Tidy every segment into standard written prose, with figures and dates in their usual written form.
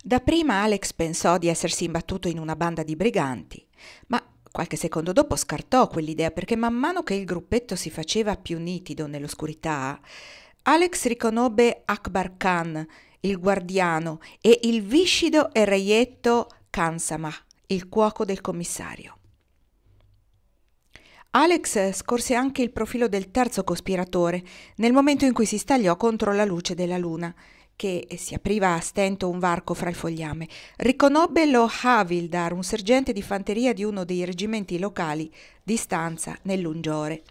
Dapprima Alex pensò di essersi imbattuto in una banda di briganti, ma qualche secondo dopo scartò quell'idea perché man mano che il gruppetto si faceva più nitido nell'oscurità, Alex riconobbe Akbar Khan, il guardiano, e il viscido e reietto Khansamah, il cuoco del commissario. Alex scorse anche il profilo del terzo cospiratore nel momento in cui si stagliò contro la luce della luna, che si apriva a stento un varco fra il fogliame. Riconobbe lo Havildar, un sergente di fanteria di uno dei reggimenti locali di stanza nell'Ungiore.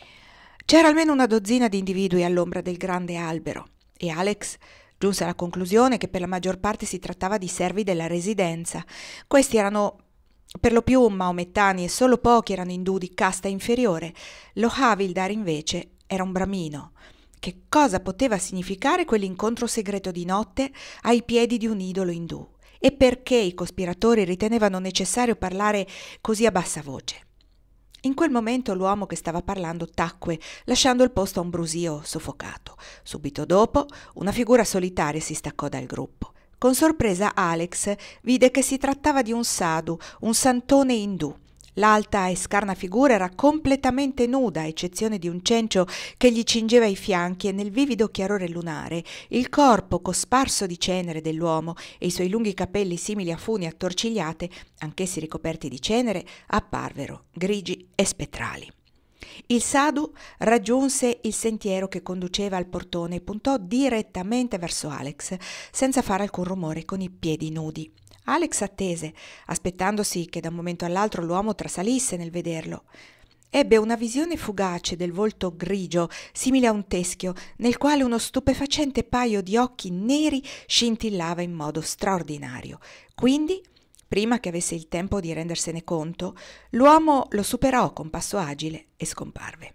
C'era almeno una dozzina di individui all'ombra del grande albero e Alex giunse alla conclusione che per la maggior parte si trattava di servi della residenza. Questi erano per lo più maomettani e solo pochi erano indù di casta inferiore. Lo Havildar invece era un bramino. Che cosa poteva significare quell'incontro segreto di notte ai piedi di un idolo indù? E perché i cospiratori ritenevano necessario parlare così a bassa voce? In quel momento l'uomo che stava parlando tacque, lasciando il posto a un brusio soffocato. Subito dopo, una figura solitaria si staccò dal gruppo. Con sorpresa Alex vide che si trattava di un sadhu, un santone indù. L'alta e scarna figura era completamente nuda, a eccezione di un cencio che gli cingeva i fianchi e nel vivido chiarore lunare il corpo cosparso di cenere dell'uomo e i suoi lunghi capelli simili a funi attorcigliate, anch'essi ricoperti di cenere, apparvero grigi e spettrali. Il sadhu raggiunse il sentiero che conduceva al portone e puntò direttamente verso Alex, senza fare alcun rumore, con i piedi nudi. Alex attese, aspettandosi che da un momento all'altro l'uomo trasalisse nel vederlo. Ebbe una visione fugace del volto grigio, simile a un teschio, nel quale uno stupefacente paio di occhi neri scintillava in modo straordinario. Quindi, prima che avesse il tempo di rendersene conto, l'uomo lo superò con passo agile e scomparve.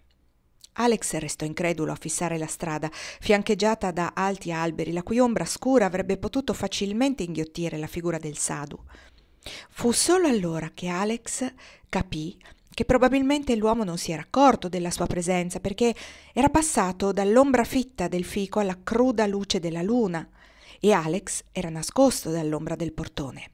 Alex restò incredulo a fissare la strada, fiancheggiata da alti alberi, la cui ombra scura avrebbe potuto facilmente inghiottire la figura del sadhu. Fu solo allora che Alex capì che probabilmente l'uomo non si era accorto della sua presenza, perché era passato dall'ombra fitta del fico alla cruda luce della luna, e Alex era nascosto dall'ombra del portone.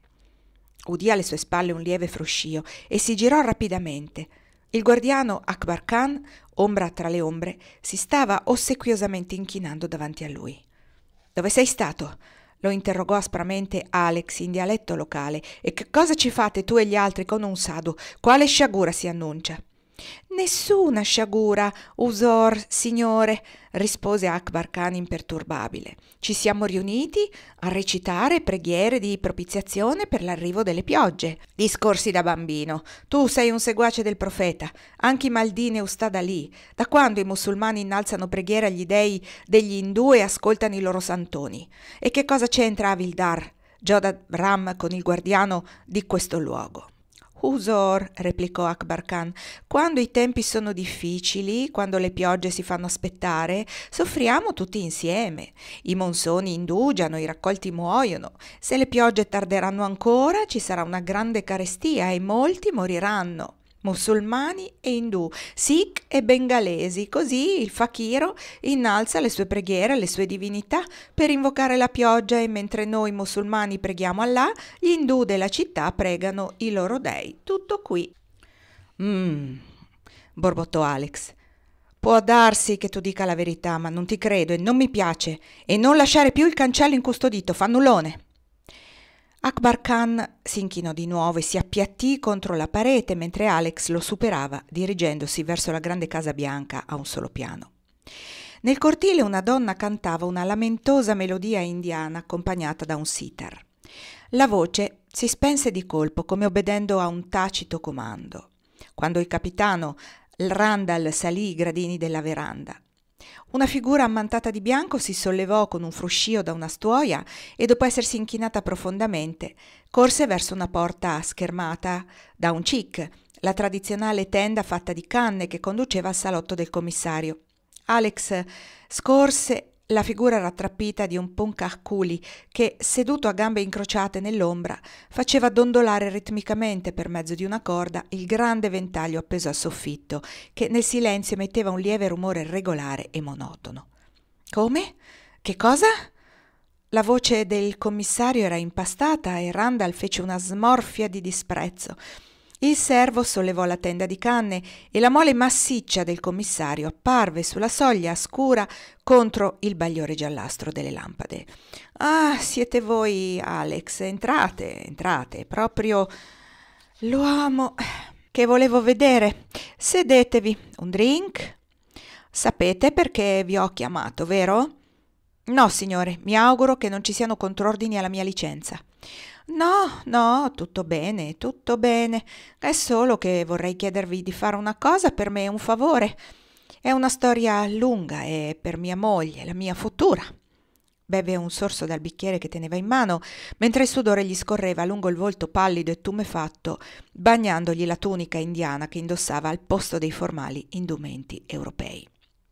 Udì alle sue spalle un lieve fruscio e si girò rapidamente. Il guardiano Akbar Khan, ombra tra le ombre, si stava ossequiosamente inchinando davanti a lui. «Dove sei stato?» lo interrogò aspramente Alex in dialetto locale. «E che cosa ci fate tu e gli altri con un sadhu? Quale sciagura si annuncia?» «Nessuna sciagura, Usor, signore», rispose Akbar Khan imperturbabile. «Ci siamo riuniti a recitare preghiere di propiziazione per l'arrivo delle piogge. Discorsi da bambino. Tu sei un seguace del profeta. Anche Maldine Ustad Ali. Da quando i musulmani innalzano preghiere agli dei degli indù e ascoltano i loro santoni? E che cosa c'entra Avildar, Jodad Ram, con il guardiano di questo luogo?» «Usor», replicò Akbar Khan, «quando i tempi sono difficili, quando le piogge si fanno aspettare, soffriamo tutti insieme. I monsoni indugiano, i raccolti muoiono. Se le piogge tarderanno ancora, ci sarà una grande carestia e molti moriranno. Musulmani e indù, sikh e bengalesi, così il fakiro innalza le sue preghiere alle sue divinità per invocare la pioggia e mentre noi musulmani preghiamo Allah, gli indù della città pregano i loro dei. Tutto qui». Borbottò Alex. «Può darsi che tu dica la verità, ma non ti credo e non mi piace. E non lasciare più il cancello incustodito, fannullone!» Akbar Khan si inchinò di nuovo e si appiattì contro la parete mentre Alex lo superava, dirigendosi verso la grande casa bianca a un solo piano. Nel cortile una donna cantava una lamentosa melodia indiana accompagnata da un sitar. La voce si spense di colpo, come obbedendo a un tacito comando, quando il capitano Randall salì i gradini della veranda. Una figura ammantata di bianco si sollevò con un fruscio da una stuoia e, dopo essersi inchinata profondamente, corse verso una porta schermata da un chic, la tradizionale tenda fatta di canne che conduceva al salotto del commissario. Alex scorse la figura rattrappita di un punkah culi che, seduto a gambe incrociate nell'ombra, faceva dondolare ritmicamente per mezzo di una corda il grande ventaglio appeso al soffitto, che nel silenzio emetteva un lieve rumore regolare e monotono. «Come? Che cosa?» La voce del commissario era impastata e Randall fece una smorfia di disprezzo. Il servo sollevò la tenda di canne e la mole massiccia del commissario apparve sulla soglia scura contro il bagliore giallastro delle lampade. «Ah, siete voi, Alex. Entrate, entrate. Proprio l'uomo che volevo vedere. Sedetevi. Un drink? Sapete perché vi ho chiamato, vero?» «No, signore. Mi auguro che non ci siano contrordini alla mia licenza». «No, no, tutto bene, tutto bene. È solo che vorrei chiedervi di fare una cosa per me, un favore. È una storia lunga e per mia moglie, la mia futura». Beve un sorso dal bicchiere che teneva in mano, mentre il sudore gli scorreva lungo il volto pallido e tumefatto, bagnandogli la tunica indiana che indossava al posto dei formali indumenti europei.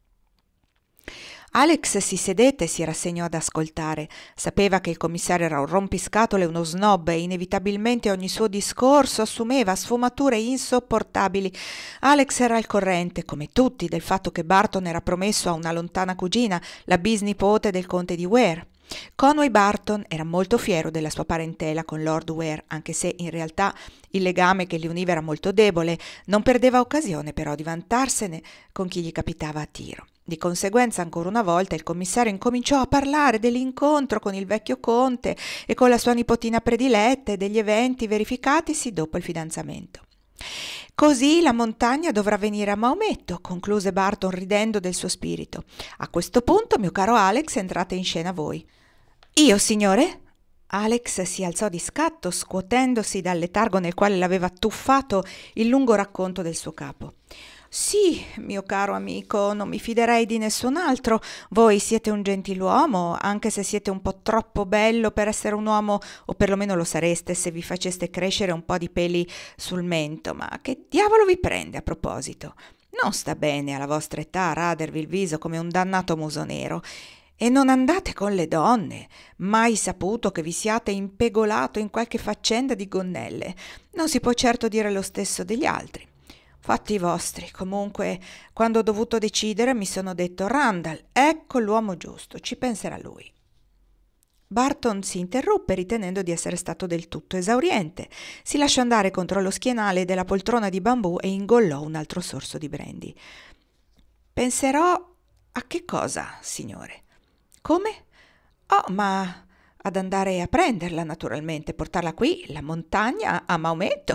Alex si sedette e si rassegnò ad ascoltare. Sapeva che il commissario era un rompiscatole e uno snob e inevitabilmente ogni suo discorso assumeva sfumature insopportabili. Alex era al corrente, come tutti, del fatto che Barton era promesso a una lontana cugina, la bisnipote del conte di Ware. Conway Barton era molto fiero della sua parentela con Lord Ware, anche se in realtà il legame che li univa era molto debole. Non perdeva occasione però di vantarsene con chi gli capitava a tiro. Di conseguenza, ancora una volta, il commissario incominciò a parlare dell'incontro con il vecchio conte e con la sua nipotina prediletta e degli eventi verificatisi dopo il fidanzamento. «Così la montagna dovrà venire a Maometto», concluse Barton ridendo del suo spirito. «A questo punto, mio caro Alex, entrate in scena voi». «Io, signore?» Alex si alzò di scatto, scuotendosi dal letargo nel quale l'aveva tuffato il lungo racconto del suo capo. «Sì, mio caro amico, non mi fiderei di nessun altro. Voi siete un gentiluomo, anche se siete un po' troppo bello per essere un uomo, o perlomeno lo sareste se vi faceste crescere un po' di peli sul mento. Ma che diavolo vi prende a proposito? Non sta bene alla vostra età radervi il viso come un dannato muso nero. E non andate con le donne. Mai saputo che vi siate impegolato in qualche faccenda di gonnelle. Non si può certo dire lo stesso degli altri. Fatti vostri. Comunque, quando ho dovuto decidere, mi sono detto: Randall, ecco l'uomo giusto, ci penserà lui». Barton si interruppe ritenendo di essere stato del tutto esauriente. Si lasciò andare contro lo schienale della poltrona di bambù e ingollò un altro sorso di brandy. «Penserò a che cosa, signore?» «Come?» «Oh, ma ad andare a prenderla, naturalmente, portarla qui, la montagna, a Maometto».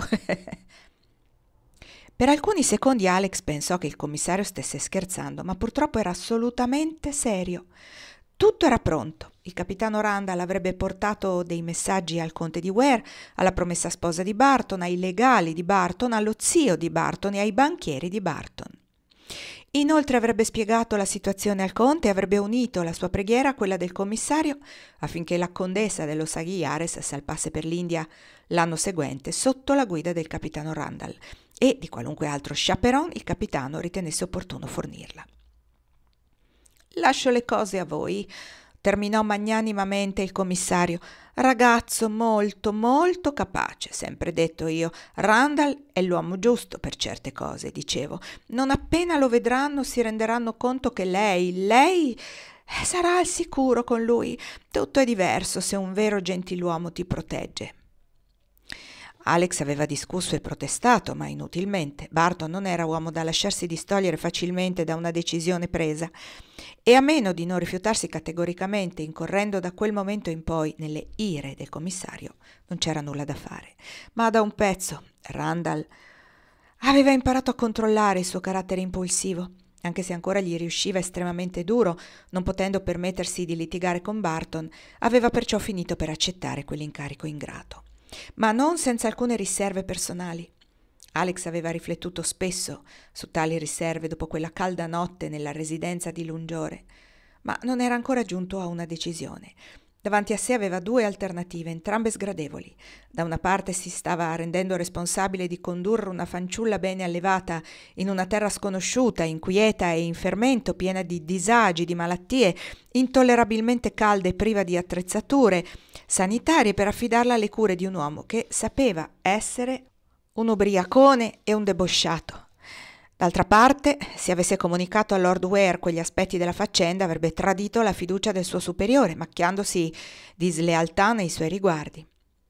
Per alcuni secondi Alex pensò che il commissario stesse scherzando, ma purtroppo era assolutamente serio. Tutto era pronto. Il capitano Randall avrebbe portato dei messaggi al conte di Ware, alla promessa sposa di Barton, ai legali di Barton, allo zio di Barton e ai banchieri di Barton. Inoltre avrebbe spiegato la situazione al conte e avrebbe unito la sua preghiera a quella del commissario affinché la condessa dello Saghiares salpasse per l'India l'anno seguente sotto la guida del capitano Randall e di qualunque altro chaperon il capitano ritenesse opportuno fornirla. «Lascio le cose a voi», terminò magnanimamente il commissario. «Ragazzo molto, molto capace, sempre detto io. Randall è l'uomo giusto per certe cose, dicevo. Non appena lo vedranno si renderanno conto che lei sarà al sicuro con lui. Tutto è diverso se un vero gentiluomo ti protegge». Alex aveva discusso e protestato, ma inutilmente. Barton non era uomo da lasciarsi distogliere facilmente da una decisione presa, e a meno di non rifiutarsi categoricamente, incorrendo da quel momento in poi nelle ire del commissario, non c'era nulla da fare. Ma da un pezzo Randall aveva imparato a controllare il suo carattere impulsivo, anche se ancora gli riusciva estremamente duro, non potendo permettersi di litigare con Barton, aveva perciò finito per accettare quell'incarico ingrato. Ma non senza alcune riserve personali. Alex aveva riflettuto spesso su tali riserve dopo quella calda notte nella residenza di Lungiore, ma non era ancora giunto a una decisione. Davanti a sé aveva due alternative, entrambe sgradevoli. Da una parte si stava rendendo responsabile di condurre una fanciulla bene allevata in una terra sconosciuta, inquieta e in fermento, piena di disagi, di malattie, intollerabilmente calda e priva di attrezzature sanitarie, per affidarla alle cure di un uomo che sapeva essere un ubriacone e un debosciato. D'altra parte, se avesse comunicato a Lord Ware quegli aspetti della faccenda, avrebbe tradito la fiducia del suo superiore, macchiandosi di slealtà nei suoi riguardi.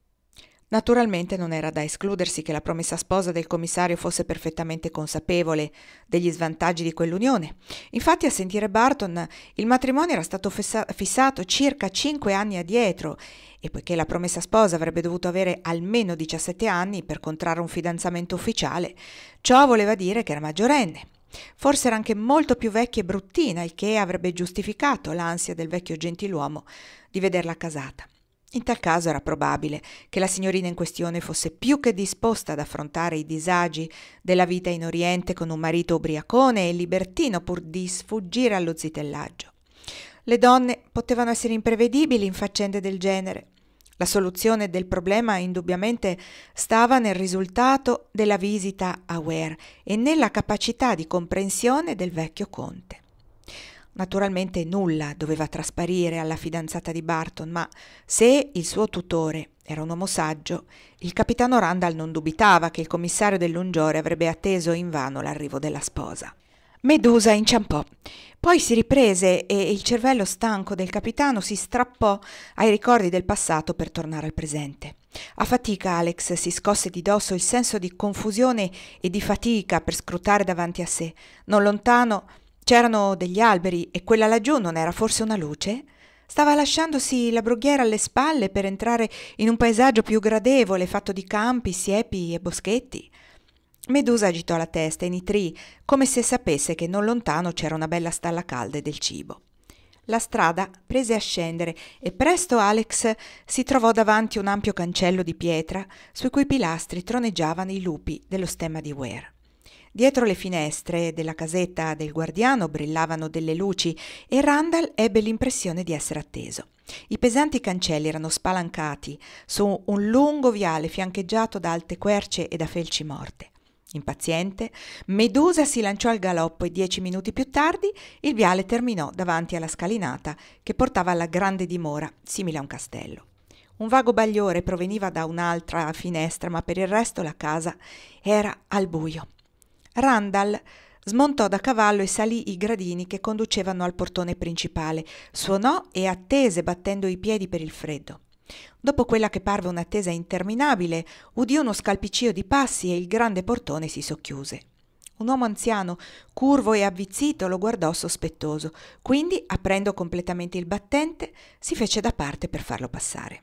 Naturalmente non era da escludersi che la promessa sposa del commissario fosse perfettamente consapevole degli svantaggi di quell'unione. Infatti, a sentire Barton, il matrimonio era stato fissato circa 5 anni addietro e poiché la promessa sposa avrebbe dovuto avere almeno 17 anni per contrarre un fidanzamento ufficiale, ciò voleva dire che era maggiorenne. Forse era anche molto più vecchia e bruttina, il che avrebbe giustificato l'ansia del vecchio gentiluomo di vederla casata. In tal caso era probabile che la signorina in questione fosse più che disposta ad affrontare i disagi della vita in Oriente con un marito ubriacone e libertino pur di sfuggire allo zitellaggio. Le donne potevano essere imprevedibili in faccende del genere. La soluzione del problema indubbiamente stava nel risultato della visita a Ware e nella capacità di comprensione del vecchio conte. Naturalmente nulla doveva trasparire alla fidanzata di Barton, ma se il suo tutore era un uomo saggio, il capitano Randall non dubitava che il commissario dell'Ungiore avrebbe atteso invano l'arrivo della sposa. Medusa inciampò, poi si riprese e il cervello stanco del capitano si strappò ai ricordi del passato per tornare al presente. A fatica Alex si scosse di dosso il senso di confusione e di fatica per scrutare davanti a sé. Non lontano c'erano degli alberi e quella laggiù non era forse una luce? Stava lasciandosi la brughiera alle spalle per entrare in un paesaggio più gradevole, fatto di campi, siepi e boschetti. Medusa agitò la testa e nitrì, come se sapesse che non lontano c'era una bella stalla calda e del cibo. La strada prese a scendere e presto Alex si trovò davanti un ampio cancello di pietra sui cui pilastri troneggiavano i lupi dello stemma di Ware. Dietro le finestre della casetta del guardiano brillavano delle luci e Randall ebbe l'impressione di essere atteso. I pesanti cancelli erano spalancati su un lungo viale fiancheggiato da alte querce e da felci morte. Impaziente, Medusa si lanciò al galoppo e 10 minuti più tardi il viale terminò davanti alla scalinata che portava alla grande dimora, simile a un castello. Un vago bagliore proveniva da un'altra finestra, ma per il resto la casa era al buio. Randall smontò da cavallo e salì i gradini che conducevano al portone principale, suonò e attese battendo i piedi per il freddo. Dopo quella che parve un'attesa interminabile, udì uno scalpiccio di passi e il grande portone si socchiuse. Un uomo anziano, curvo e avvizzito, lo guardò sospettoso, quindi, aprendo completamente il battente, si fece da parte per farlo passare.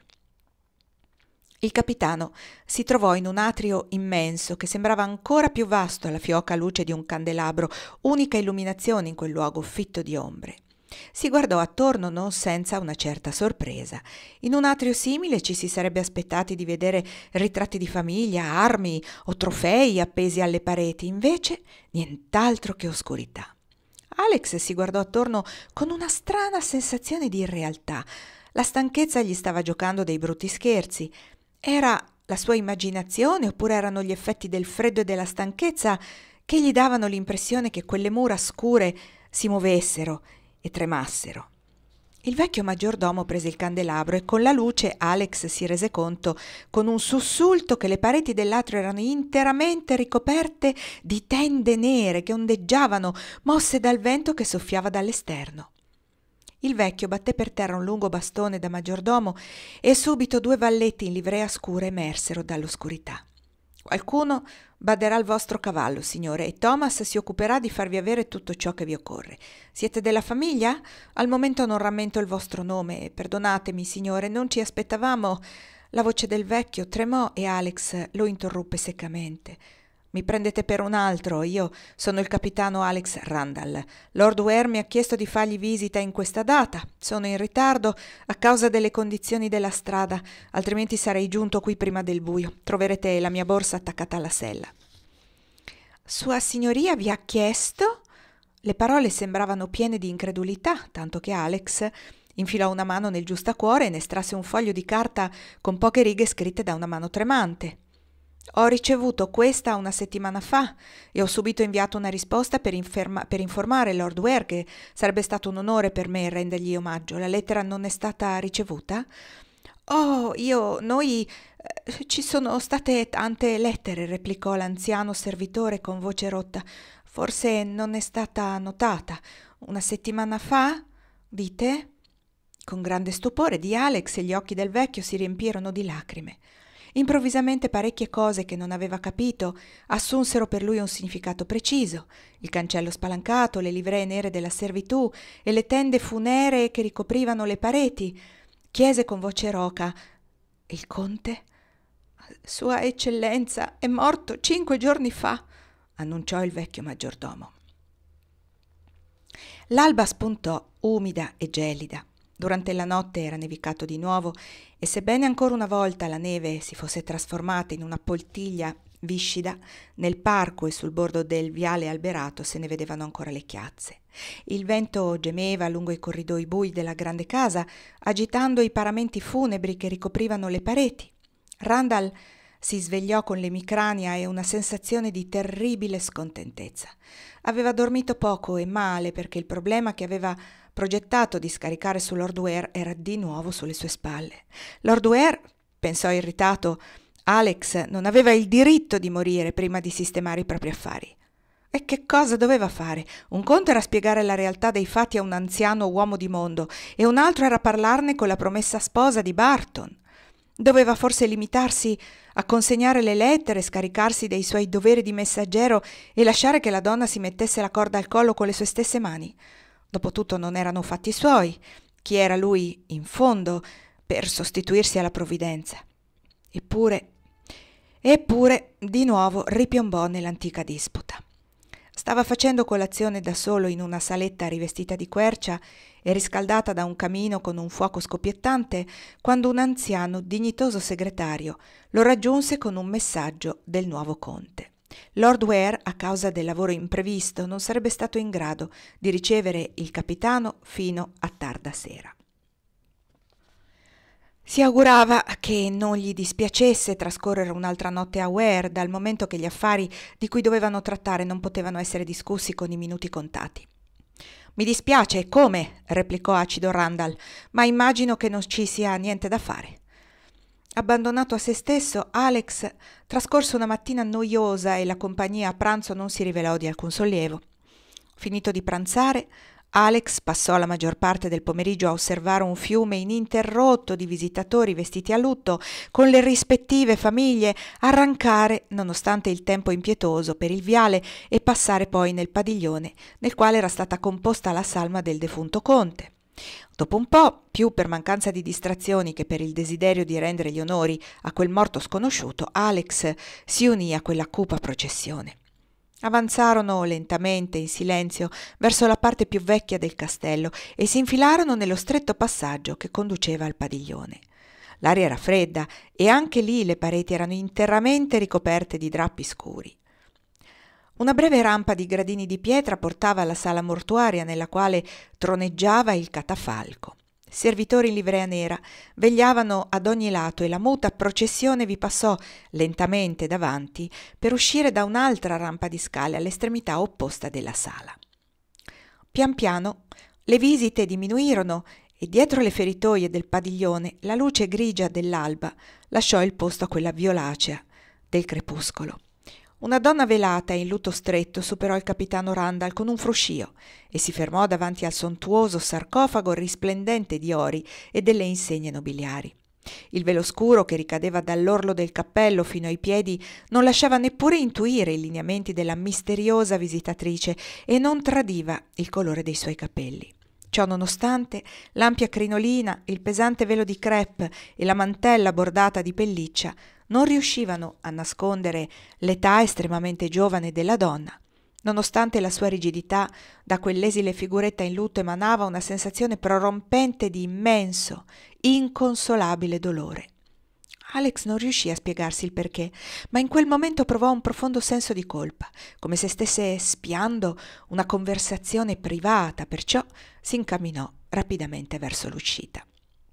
Il capitano si trovò in un atrio immenso che sembrava ancora più vasto alla fioca luce di un candelabro, unica illuminazione in quel luogo fitto di ombre. Si guardò attorno non senza una certa sorpresa. In un atrio simile ci si sarebbe aspettati di vedere ritratti di famiglia, armi o trofei appesi alle pareti, invece nient'altro che oscurità. Alex si guardò attorno con una strana sensazione di irrealtà. La stanchezza gli stava giocando dei brutti scherzi. Era la sua immaginazione oppure erano gli effetti del freddo e della stanchezza che gli davano l'impressione che quelle mura scure si muovessero e tremassero. Il vecchio maggiordomo prese il candelabro e con la luce Alex si rese conto con un sussulto che le pareti dell'atrio erano interamente ricoperte di tende nere che ondeggiavano, mosse dal vento che soffiava dall'esterno. Il vecchio batté per terra un lungo bastone da maggiordomo e subito 2 valletti in livrea scura emersero dall'oscurità. Qualcuno baderà al vostro cavallo, signore, e Thomas si occuperà di farvi avere tutto ciò che vi occorre. Siete della famiglia? Al momento non rammento il vostro nome. Perdonatemi, signore, non ci aspettavamo. La voce del vecchio tremò e Alex lo interruppe seccamente. Mi prendete per un altro, io sono il capitano Alex Randall. Lord Ware mi ha chiesto di fargli visita in questa data. Sono in ritardo a causa delle condizioni della strada, altrimenti sarei giunto qui prima del buio. Troverete la mia borsa attaccata alla sella. Sua signoria vi ha chiesto? Le parole sembravano piene di incredulità, tanto che Alex infilò una mano nel giustacuore e ne estrasse un foglio di carta con poche righe scritte da una mano tremante. Ho ricevuto questa 1 settimana fa e ho subito inviato una risposta per informare Lord Ware che sarebbe stato un onore per me rendergli omaggio. La lettera non è stata ricevuta? Ci sono state tante lettere, replicò l'anziano servitore con voce rotta. Forse non è stata notata. Una settimana fa, dite? Con grande stupore di Alex gli occhi del vecchio si riempirono di lacrime. Improvvisamente parecchie cose che non aveva capito assunsero per lui un significato preciso: il cancello spalancato, le livree nere della servitù e le tende funeree che ricoprivano le pareti. Chiese con voce roca: il conte? Sua eccellenza è morto 5 giorni fa, annunciò il vecchio maggiordomo. L'alba spuntò umida e gelida. Durante la notte era nevicato di nuovo e sebbene ancora una volta la neve si fosse trasformata in una poltiglia viscida, nel parco e sul bordo del viale alberato se ne vedevano ancora le chiazze. Il vento gemeva lungo i corridoi bui della grande casa, agitando i paramenti funebri che ricoprivano le pareti. Randall si svegliò con l'emicrania e una sensazione di terribile scontentezza. Aveva dormito poco e male perché il problema che aveva progettato di scaricare su Lord Ware era di nuovo sulle sue spalle. Lord Ware, pensò irritato, Alex non aveva il diritto di morire prima di sistemare i propri affari. E che cosa doveva fare? Un conto era spiegare la realtà dei fatti a un anziano uomo di mondo e un altro era parlarne con la promessa sposa di Barton. Doveva forse limitarsi a consegnare le lettere, scaricarsi dei suoi doveri di messaggero e lasciare che la donna si mettesse la corda al collo con le sue stesse mani. Dopotutto non erano fatti suoi. Chi era lui, in fondo, per sostituirsi alla provvidenza? Eppure, di nuovo ripiombò nell'antica disputa. Stava facendo colazione da solo in una saletta rivestita di quercia e riscaldata da un camino con un fuoco scoppiettante, quando un anziano, dignitoso segretario lo raggiunse con un messaggio del nuovo conte. Lord Ware, a causa del lavoro imprevisto, non sarebbe stato in grado di ricevere il capitano fino a tarda sera. Si augurava che non gli dispiacesse trascorrere un'altra notte a Ware, dal momento che gli affari di cui dovevano trattare non potevano essere discussi con i minuti contati. «Mi dispiace, come?» replicò acido Randall, «ma immagino che non ci sia niente da fare». Abbandonato a se stesso, Alex trascorse una mattina noiosa e la compagnia a pranzo non si rivelò di alcun sollievo. Finito di pranzare, Alex passò la maggior parte del pomeriggio a osservare un fiume ininterrotto di visitatori vestiti a lutto, con le rispettive famiglie, arrancare, nonostante il tempo impietoso, per il viale e passare poi nel padiglione, nel quale era stata composta la salma del defunto conte. Dopo un po', più per mancanza di distrazioni che per il desiderio di rendere gli onori a quel morto sconosciuto, Alex si unì a quella cupa processione. Avanzarono lentamente, in silenzio, verso la parte più vecchia del castello e si infilarono nello stretto passaggio che conduceva al padiglione. L'aria era fredda e anche lì le pareti erano interamente ricoperte di drappi scuri. Una breve rampa di gradini di pietra portava alla sala mortuaria nella quale troneggiava il catafalco. Servitori in livrea nera vegliavano ad ogni lato e la muta processione vi passò lentamente davanti per uscire da un'altra rampa di scale all'estremità opposta della sala. Pian piano le visite diminuirono e dietro le feritoie del padiglione la luce grigia dell'alba lasciò il posto a quella violacea del crepuscolo. Una donna velata e in lutto stretto superò il capitano Randall con un fruscio e si fermò davanti al sontuoso sarcofago risplendente di ori e delle insegne nobiliari. Il velo scuro che ricadeva dall'orlo del cappello fino ai piedi non lasciava neppure intuire i lineamenti della misteriosa visitatrice e non tradiva il colore dei suoi capelli. Ciò nonostante, l'ampia crinolina, il pesante velo di crêpe e la mantella bordata di pelliccia non riuscivano a nascondere l'età estremamente giovane della donna. Nonostante la sua rigidità, da quell'esile figuretta in lutto emanava una sensazione prorompente di immenso, inconsolabile dolore. Alex non riuscì a spiegarsi il perché, ma in quel momento provò un profondo senso di colpa, come se stesse spiando una conversazione privata, perciò si incamminò rapidamente verso l'uscita.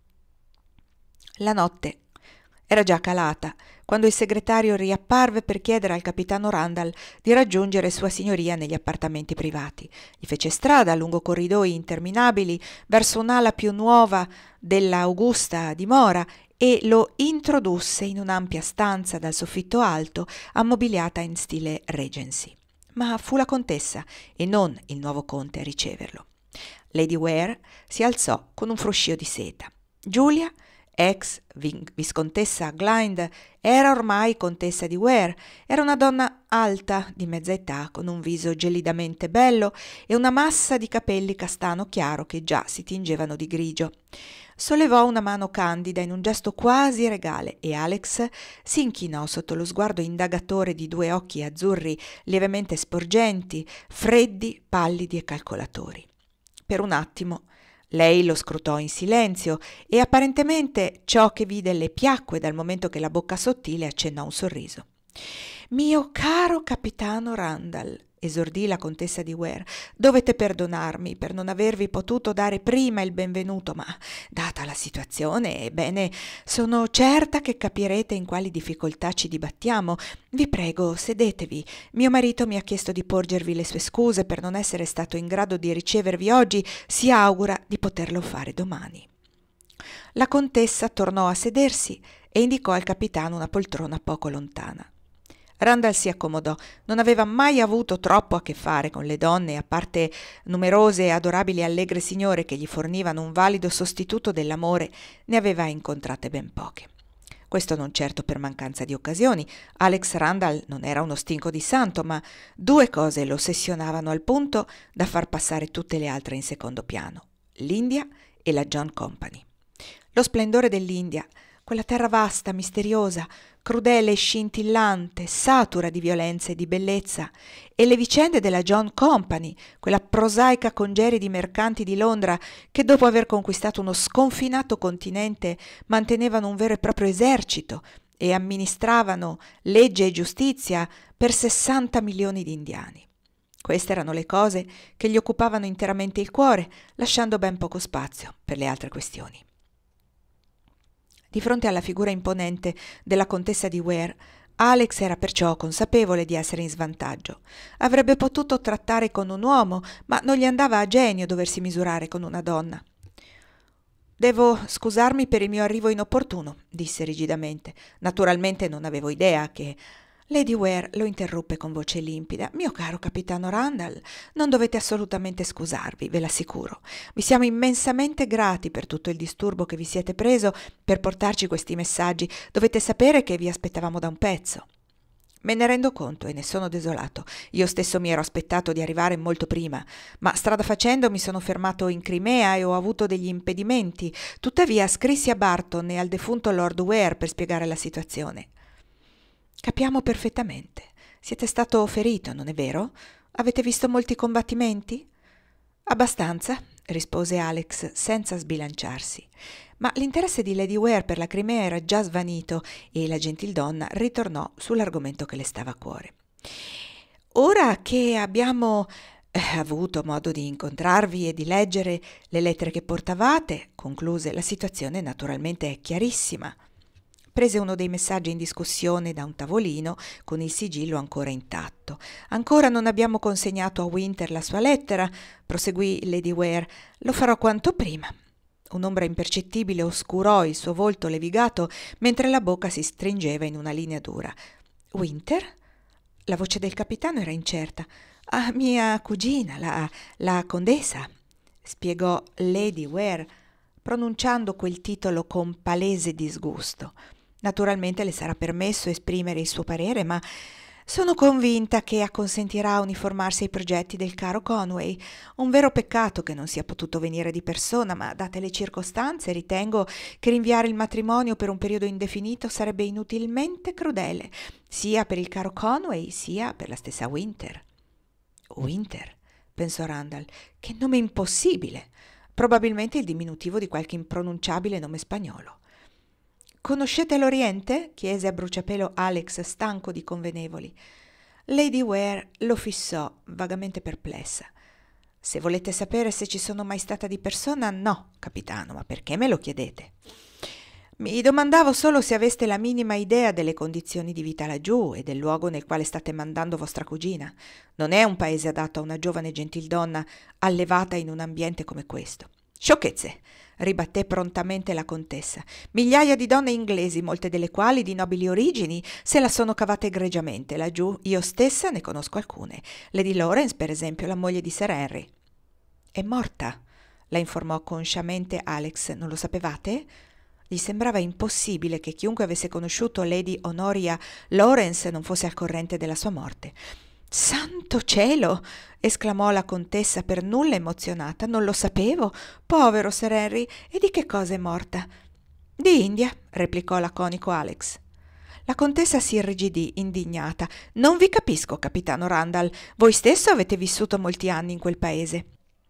La notte era già calata quando il segretario riapparve per chiedere al capitano Randall di raggiungere sua signoria negli appartamenti privati. Gli fece strada lungo corridoi interminabili verso un'ala più nuova della augusta dimora e lo introdusse in un'ampia stanza dal soffitto alto ammobiliata in stile Regency. Ma fu la contessa e non il nuovo conte a riceverlo. Lady Ware si alzò con un fruscio di seta. Giulia, ex viscontessa Glynd, era ormai contessa di Ware. Era una donna alta, di mezza età, con un viso gelidamente bello e una massa di capelli castano chiaro che già si tingevano di grigio. Sollevò una mano candida in un gesto quasi regale e Alex si inchinò sotto lo sguardo indagatore di due occhi azzurri lievemente sporgenti, freddi, pallidi e calcolatori. Per un attimo lei lo scrutò in silenzio e apparentemente ciò che vide le piacque dal momento che la bocca sottile accennò un sorriso. «Mio caro capitano Randall», esordì la contessa di Ware, «dovete perdonarmi per non avervi potuto dare prima il benvenuto, ma data la situazione, ebbene, sono certa che capirete in quali difficoltà ci dibattiamo. Vi prego, sedetevi. Mio marito mi ha chiesto di porgervi le sue scuse per non essere stato in grado di ricevervi oggi, si augura di poterlo fare domani». La contessa tornò a sedersi e indicò al capitano una poltrona poco lontana. Randall si accomodò. Non aveva mai avuto troppo a che fare con le donne, a parte numerose e adorabili allegre signore che gli fornivano un valido sostituto dell'amore, ne aveva incontrate ben poche. Questo non certo per mancanza di occasioni. Alex Randall non era uno stinco di santo, ma due cose lo ossessionavano al punto da far passare tutte le altre in secondo piano: l'India e la John Company. Lo splendore dell'India, quella terra vasta, misteriosa, crudele e scintillante, satura di violenza e di bellezza, e le vicende della John Company, quella prosaica congerie di mercanti di Londra che dopo aver conquistato uno sconfinato continente mantenevano un vero e proprio esercito e amministravano legge e giustizia per 60 milioni di indiani. Queste erano le cose che gli occupavano interamente il cuore, lasciando ben poco spazio per le altre questioni. Di fronte alla figura imponente della contessa di Ware, Alex era perciò consapevole di essere in svantaggio. Avrebbe potuto trattare con un uomo, ma non gli andava a genio doversi misurare con una donna. «Devo scusarmi per il mio arrivo inopportuno», disse rigidamente. Naturalmente non avevo idea che... Lady Ware lo interruppe con voce limpida. «Mio caro capitano Randall, non dovete assolutamente scusarvi, ve l'assicuro. Vi siamo immensamente grati per tutto il disturbo che vi siete preso per portarci questi messaggi. Dovete sapere che vi aspettavamo da un pezzo». «Me ne rendo conto e ne sono desolato. Io stesso mi ero aspettato di arrivare molto prima, ma strada facendo mi sono fermato in Crimea e ho avuto degli impedimenti. Tuttavia scrissi a Barton e al defunto Lord Ware per spiegare la situazione». «Capiamo perfettamente. Siete stato ferito, non è vero? Avete visto molti combattimenti?» «Abbastanza», rispose Alex senza sbilanciarsi. Ma l'interesse di Lady Ware per la Crimea era già svanito e la gentildonna ritornò sull'argomento che le stava a cuore. «Ora che abbiamo avuto modo di incontrarvi e di leggere le lettere che portavate», concluse, «la situazione naturalmente è chiarissima». Prese uno dei messaggi in discussione da un tavolino con il sigillo ancora intatto. «Ancora non abbiamo consegnato a Winter la sua lettera», proseguì Lady Ware. «Lo farò quanto prima». Un'ombra impercettibile oscurò il suo volto levigato mentre la bocca si stringeva in una linea dura. «Winter?» La voce del capitano era incerta. «Ah, mia cugina, la condessa», spiegò Lady Ware, pronunciando quel titolo con palese disgusto. «Naturalmente le sarà permesso esprimere il suo parere, ma sono convinta che acconsentirà a uniformarsi ai progetti del caro Conway. Un vero peccato che non sia potuto venire di persona, ma date le circostanze ritengo che rinviare il matrimonio per un periodo indefinito sarebbe inutilmente crudele, sia per il caro Conway sia per la stessa Winter». «Winter», pensò Randall, «che nome impossibile! Probabilmente il diminutivo di qualche impronunciabile nome spagnolo». «Conoscete l'Oriente?» chiese a bruciapelo Alex, stanco di convenevoli. Lady Ware lo fissò, vagamente perplessa. «Se volete sapere se ci sono mai stata di persona, no, capitano, ma perché me lo chiedete?» «Mi domandavo solo se aveste la minima idea delle condizioni di vita laggiù e del luogo nel quale state mandando vostra cugina. Non è un paese adatto a una giovane gentildonna allevata in un ambiente come questo. Sciocchezze, ribatté prontamente la contessa. Migliaia di donne inglesi, molte delle quali di nobili origini, se la sono cavata egregiamente laggiù. Io stessa ne conosco alcune. Lady Lawrence, per esempio, la moglie di Sir Henry. È morta, la informò consciamente Alex. Non lo sapevate? Gli sembrava impossibile che chiunque avesse conosciuto Lady Honoria Lawrence non fosse al corrente della sua morte. «Santo cielo!» esclamò la contessa per nulla emozionata. «Non lo sapevo. Povero Sir Henry. E di che cosa è morta?» «Di India», replicò laconico Alex. La contessa si irrigidì, indignata. «Non vi capisco, capitano Randall. Voi stesso avete vissuto molti anni in quel paese».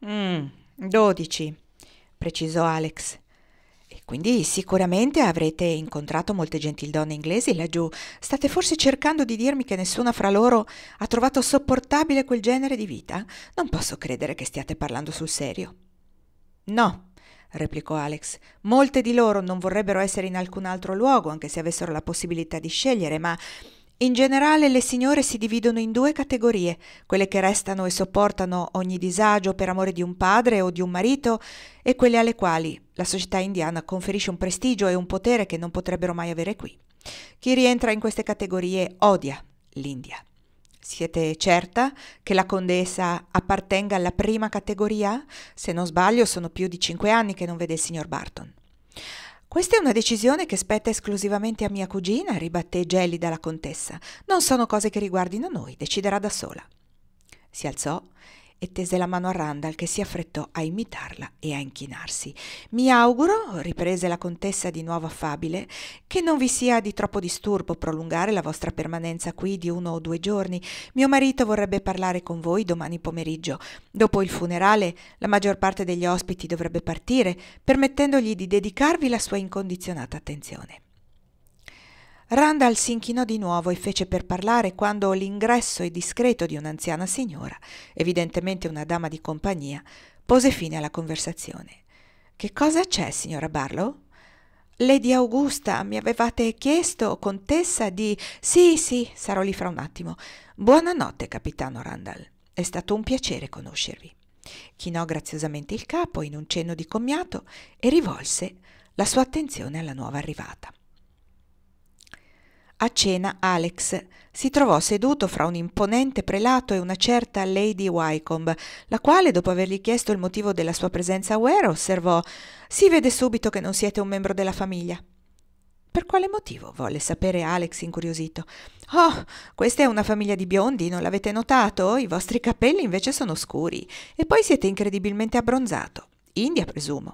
12, precisò Alex. «E quindi sicuramente avrete incontrato molte gentildonne inglesi laggiù. State forse cercando di dirmi che nessuna fra loro ha trovato sopportabile quel genere di vita? Non posso credere che stiate parlando sul serio». «No», replicò Alex, «molte di loro non vorrebbero essere in alcun altro luogo, anche se avessero la possibilità di scegliere, ma in generale le signore si dividono in due categorie, quelle che restano e sopportano ogni disagio per amore di un padre o di un marito, e quelle alle quali la società indiana conferisce un prestigio e un potere che non potrebbero mai avere qui. Chi rientra in queste categorie odia l'India. Siete certa che la condessa appartenga alla prima categoria? Se non sbaglio sono più di 5 anni che non vede il signor Barton». «Questa è una decisione che spetta esclusivamente a mia cugina», ribatté gelida la contessa. «Non sono cose che riguardino noi, deciderà da sola». Si alzò e tese la mano a Randall, che si affrettò a imitarla e a inchinarsi. «Mi auguro», riprese la contessa di nuovo affabile, «che non vi sia di troppo disturbo prolungare la vostra permanenza qui di 1 o 2 giorni. Mio marito vorrebbe parlare con voi domani pomeriggio. Dopo il funerale la maggior parte degli ospiti dovrebbe partire, permettendogli di dedicarvi la sua incondizionata attenzione». Randall si inchinò di nuovo e fece per parlare quando l'ingresso discreto di un'anziana signora, evidentemente una dama di compagnia, pose fine alla conversazione. «Che cosa c'è, signora Barlow?» «Lady Augusta, mi avevate chiesto, contessa, di...» Sì, sarò lì fra un attimo. Buonanotte, capitano Randall. È stato un piacere conoscervi». Chinò graziosamente il capo in un cenno di commiato e rivolse la sua attenzione alla nuova arrivata. A cena Alex si trovò seduto fra un imponente prelato e una certa Lady Wycombe, la quale, dopo avergli chiesto il motivo della sua presenza a Ware, osservò: «Si vede subito che non siete un membro della famiglia». «Per quale motivo?» volle sapere Alex incuriosito. «Oh, questa è una famiglia di biondi, non l'avete notato? I vostri capelli invece sono scuri e poi siete incredibilmente abbronzato. India, presumo».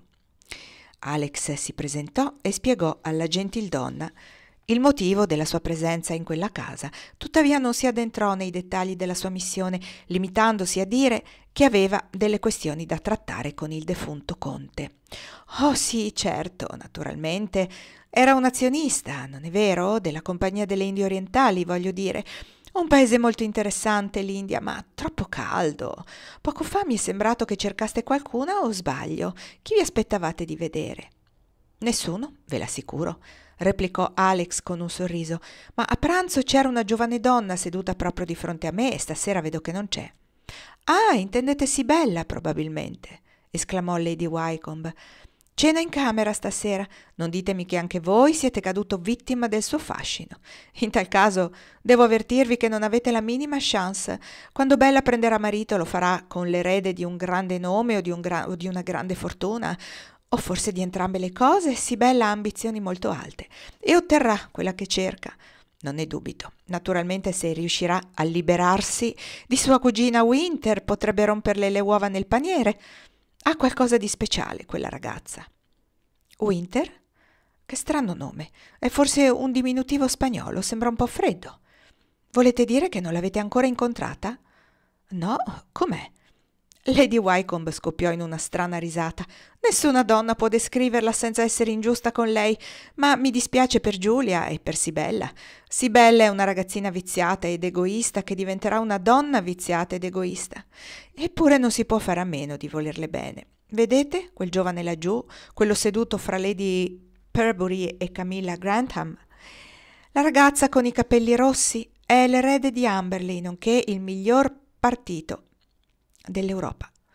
Alex si presentò e spiegò alla gentildonna il motivo della sua presenza in quella casa. Tuttavia non si addentrò nei dettagli della sua missione, limitandosi a dire che aveva delle questioni da trattare con il defunto conte. «Oh sì, certo, naturalmente. Era un azionista, non è vero? Della Compagnia delle Indie Orientali, voglio dire. Un paese molto interessante, l'India, ma troppo caldo. Poco fa mi è sembrato che cercaste qualcuna, o sbaglio? Chi vi aspettavate di vedere?» «Nessuno, ve l'assicuro», replicò Alex con un sorriso, «ma a pranzo c'era una giovane donna seduta proprio di fronte a me e stasera vedo che non c'è». «Ah, intendete Sibella, probabilmente», esclamò Lady Wycombe. «Cena in camera stasera. Non ditemi che anche voi siete caduto vittima del suo fascino. In tal caso devo avvertirvi che non avete la minima chance. Quando Bella prenderà marito lo farà con l'erede di un grande nome o di una grande fortuna, o forse di entrambe le cose. Sibella ha ambizioni molto alte e otterrà quella che cerca. Non ne dubito. Naturalmente, se riuscirà a liberarsi di sua cugina Winter, potrebbe romperle le uova nel paniere. Ha qualcosa di speciale quella ragazza». «Winter? Che strano nome. È forse un diminutivo spagnolo, sembra un po' freddo. Volete dire che non l'avete ancora incontrata?» «No, com'è?» Lady Wycombe scoppiò in una strana risata. «Nessuna donna può descriverla senza essere ingiusta con lei, ma mi dispiace per Giulia e per Sibella. Sibella è una ragazzina viziata ed egoista che diventerà una donna viziata ed egoista. Eppure non si può fare a meno di volerle bene. Vedete quel giovane laggiù, quello seduto fra Lady Perbury e Camilla Grantham? La ragazza con i capelli rossi è l'erede di Amberley, nonché il miglior partito dell'Europa.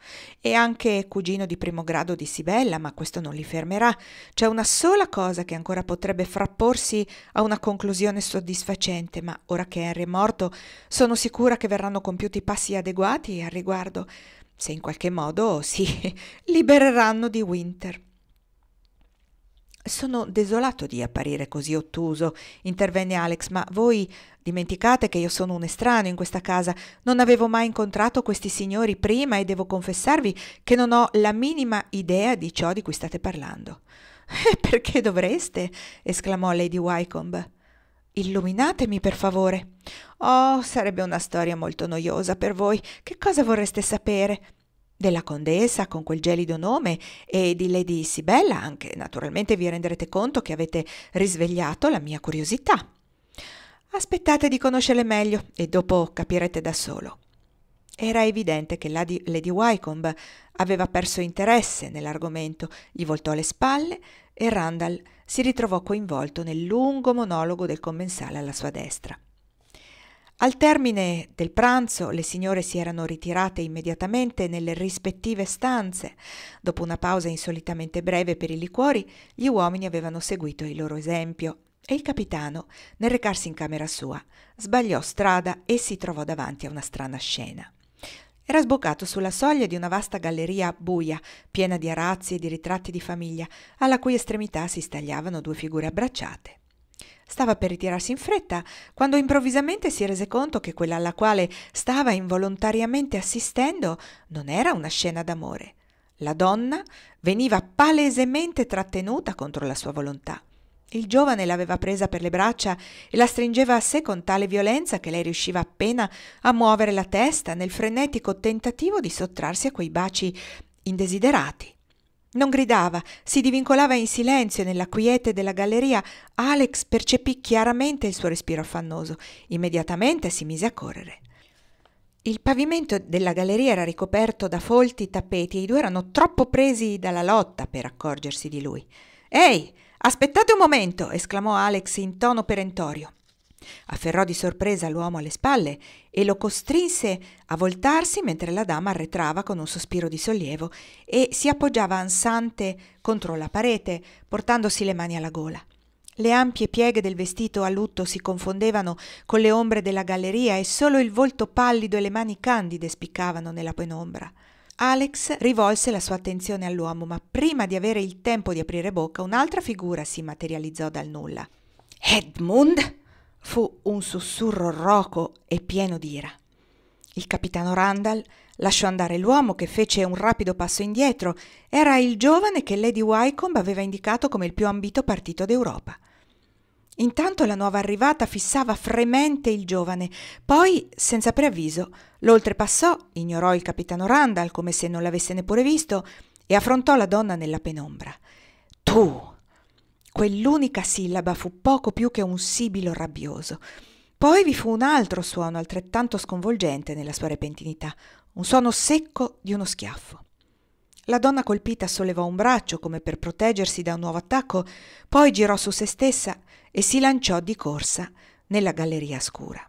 e anche cugino di primo grado di Sibella, ma questo non li fermerà. C'è una sola cosa che ancora potrebbe frapporsi a una conclusione soddisfacente, ma ora che Henry è morto sono sicura che verranno compiuti passi adeguati al riguardo, se in qualche modo si libereranno di Winter. Sono desolato di apparire così ottuso, intervenne Alex, ma voi dimenticate che io sono un estraneo in questa casa, non avevo mai incontrato questi signori prima e devo confessarvi che non ho la minima idea di ciò di cui state parlando. Perché dovreste? Esclamò Lady Wycombe. Illuminatemi, per favore. Oh, sarebbe una storia molto noiosa per voi. Che cosa vorreste sapere? Della condessa con quel gelido nome e di Lady Sibella anche. Naturalmente vi renderete conto che avete risvegliato la mia curiosità. Aspettate di conoscerle meglio e dopo capirete da solo. Era evidente che Lady Wycombe aveva perso interesse nell'argomento, gli voltò le spalle e Randall si ritrovò coinvolto nel lungo monologo del commensale alla sua destra. Al termine del pranzo le signore si erano ritirate immediatamente nelle rispettive stanze. Dopo una pausa insolitamente breve per i liquori, gli uomini avevano seguito il loro esempio e il capitano, nel recarsi in camera sua, sbagliò strada e si trovò davanti a una strana scena. Era sboccato sulla soglia di una vasta galleria buia, piena di arazzi e di ritratti di famiglia, alla cui estremità si stagliavano due figure abbracciate. Stava per ritirarsi in fretta, quando improvvisamente si rese conto che quella alla quale stava involontariamente assistendo non era una scena d'amore. La donna veniva palesemente trattenuta contro la sua volontà. Il giovane l'aveva presa per le braccia e la stringeva a sé con tale violenza che lei riusciva appena a muovere la testa nel frenetico tentativo di sottrarsi a quei baci indesiderati. Non gridava, si divincolava in silenzio nella quiete della galleria. Alex percepì chiaramente il suo respiro affannoso. Immediatamente si mise a correre. Il pavimento della galleria era ricoperto da folti tappeti e i due erano troppo presi dalla lotta per accorgersi di lui. «Ehi, aspettate un momento!» esclamò Alex in tono perentorio. Afferrò di sorpresa l'uomo alle spalle e lo costrinse a voltarsi mentre la dama arretrava con un sospiro di sollievo e si appoggiava ansante contro la parete, portandosi le mani alla gola. Le ampie pieghe del vestito a lutto si confondevano con le ombre della galleria e solo il volto pallido e le mani candide spiccavano nella penombra. Alex rivolse la sua attenzione all'uomo, ma prima di avere il tempo di aprire bocca un'altra figura si materializzò dal nulla. «Edmund!» fu un sussurro roco e pieno d'ira. Il capitano Randall lasciò andare l'uomo, che fece un rapido passo indietro. Era il giovane che Lady Wycombe aveva indicato come il più ambito partito d'Europa. Intanto la nuova arrivata fissava fremente il giovane, poi, senza preavviso, lo oltrepassò, ignorò il capitano Randall come se non l'avesse neppure visto e affrontò la donna nella penombra. «Tu!» Quell'unica sillaba fu poco più che un sibilo rabbioso. Poi vi fu un altro suono altrettanto sconvolgente nella sua repentinità, un suono secco di uno schiaffo. La donna colpita sollevò un braccio come per proteggersi da un nuovo attacco, poi girò su se stessa e si lanciò di corsa nella galleria scura.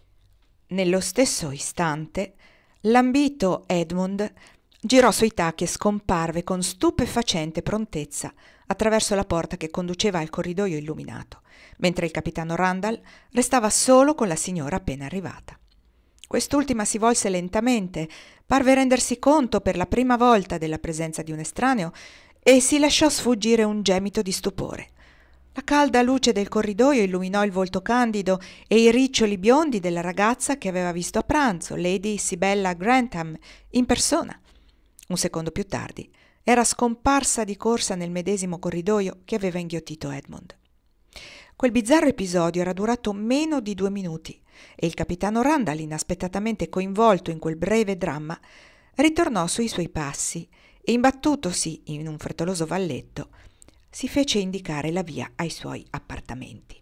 Nello stesso istante l'ambito Edmund girò sui tacchi e scomparve con stupefacente prontezza attraverso la porta che conduceva al corridoio illuminato, mentre il capitano Randall restava solo con la signora appena arrivata. Quest'ultima si volse lentamente, parve rendersi conto per la prima volta della presenza di un estraneo e si lasciò sfuggire un gemito di stupore. La calda luce del corridoio illuminò il volto candido e i riccioli biondi della ragazza che aveva visto a pranzo, Lady Sibella Grantham, in persona. Un secondo più tardi era scomparsa di corsa nel medesimo corridoio che aveva inghiottito Edmund. Quel bizzarro episodio era durato meno di 2 minuti e il capitano Randall, inaspettatamente coinvolto in quel breve dramma, ritornò sui suoi passi e, imbattutosi in un frettoloso valletto, si fece indicare la via ai suoi appartamenti.